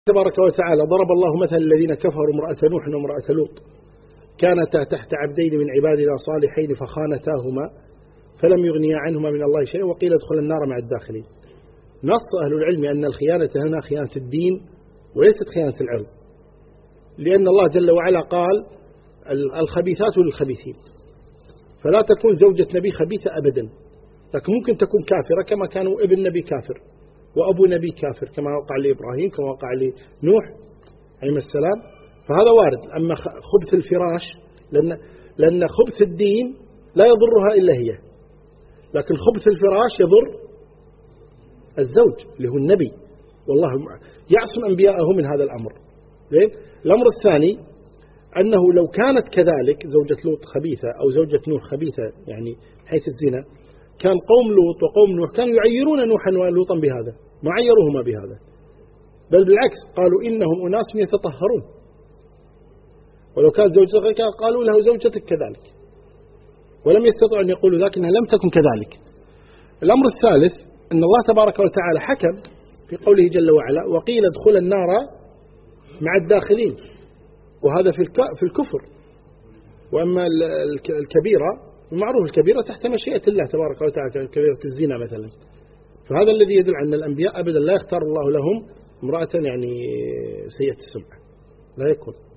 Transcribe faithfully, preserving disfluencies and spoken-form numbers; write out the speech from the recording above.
تبارك وتعالى ضرب الله مثل الذين كفروا امرأة نوح وامرأة لوط كانتا تحت عبدين من عبادنا صالحين فخانتاهما فلم يغنيا عنهما من الله شيئا وقيل ادخل النار مع الداخلين. نص أهل العلم أن الخيانة هنا خيانة الدين وليست خيانة العرض، لأن الله جل وعلا قال الخبيثات للخبيثين، فلا تكون زوجة نبي خبيثة أبدا، لكن ممكن تكون كافرة كما كانوا ابن نبي كافر وأبو نبي كافر كما وقع لإبراهيم كما وقع لنوح عليه السلام، فهذا وارد. أما خبث الفراش لأن, لأن خبث الدين لا يضرها إلا هي، لكن خبث الفراش يضر الزوج اللي هو النبي، والله يعصم أنبياءه من هذا الأمر. زين. الأمر الثاني أنه لو كانت كذلك زوجة لوط خبيثة أو زوجة نوح خبيثة يعني حيث الزنا، كان قوم لوط وقوم نوح كانوا يعيرون نوحا ولوطا بهذا، ما عيروهما بهذا، بل بالعكس قالوا إنهم أناس يتطهرون، ولو كانت زوجتك قالوا له زوجتك كذلك، ولم يستطيعوا أن يقولوا ذاك إنها لم تكن كذلك. الأمر الثالث أن الله تبارك وتعالى حكم في قوله جل وعلا وقيل ادخل النار مع الداخلين، وهذا في الكفر. وأما الكبيرة المعروف الكبيرة تحت مشيئة الله تبارك وتعالى كبيرة الزنا مثلا، فهذا الذي يدل على أن الأنبياء أبدا لا يختار الله لهم امرأة يعني سيئة السمعة، لا يكون.